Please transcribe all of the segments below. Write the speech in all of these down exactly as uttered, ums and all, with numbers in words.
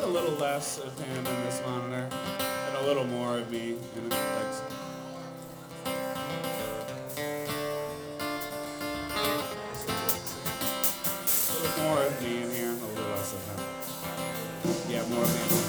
a little less of him in this one there, and a little more of me in the next. A little more of me in here, a little less of him. Yeah, more of me.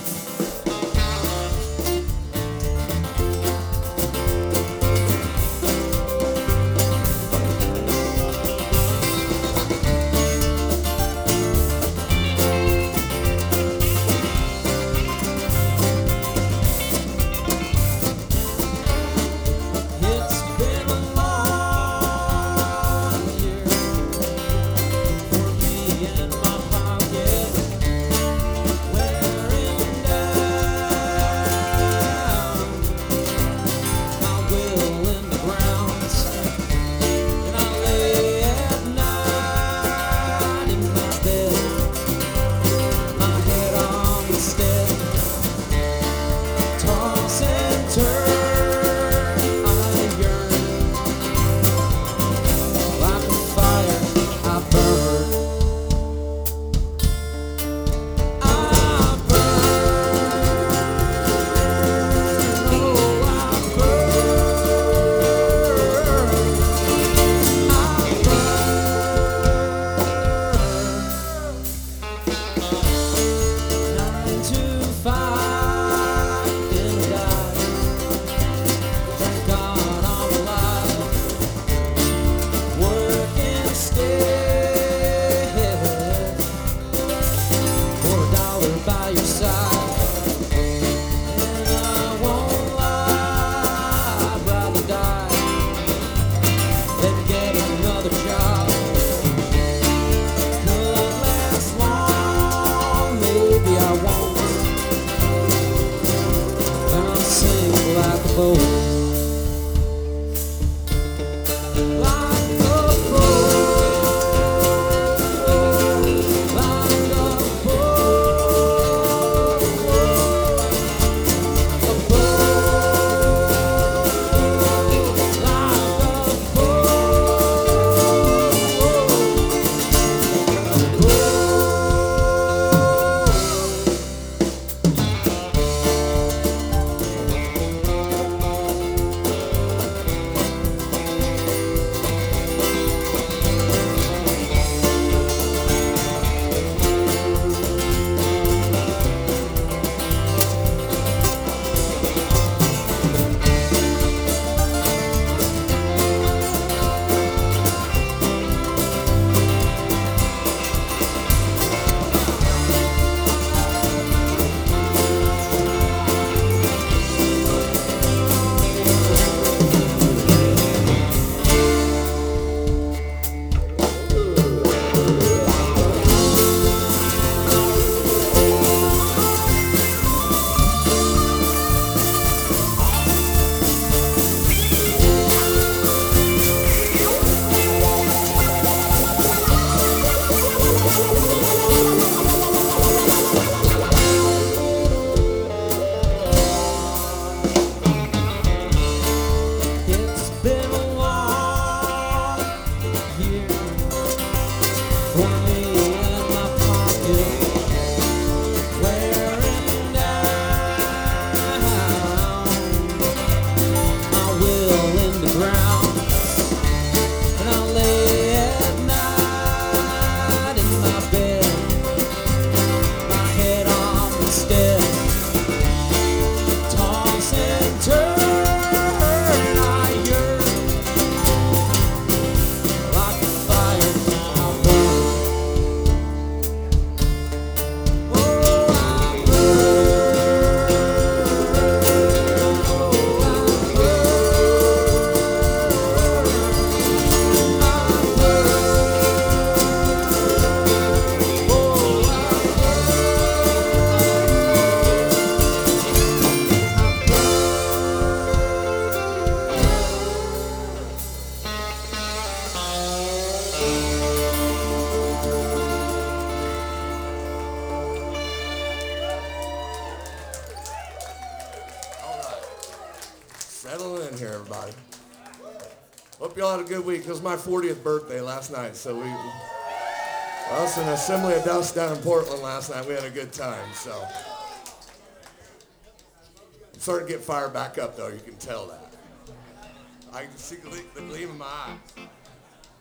Settle in here, everybody. Hope you all had a good week. It was my fortieth birthday last night, so we Well, it's an assembly of dust down in Portland last night. We had a good time, so. I'm starting to get fired back up, though. You can tell that. I can see the gleam in my eye.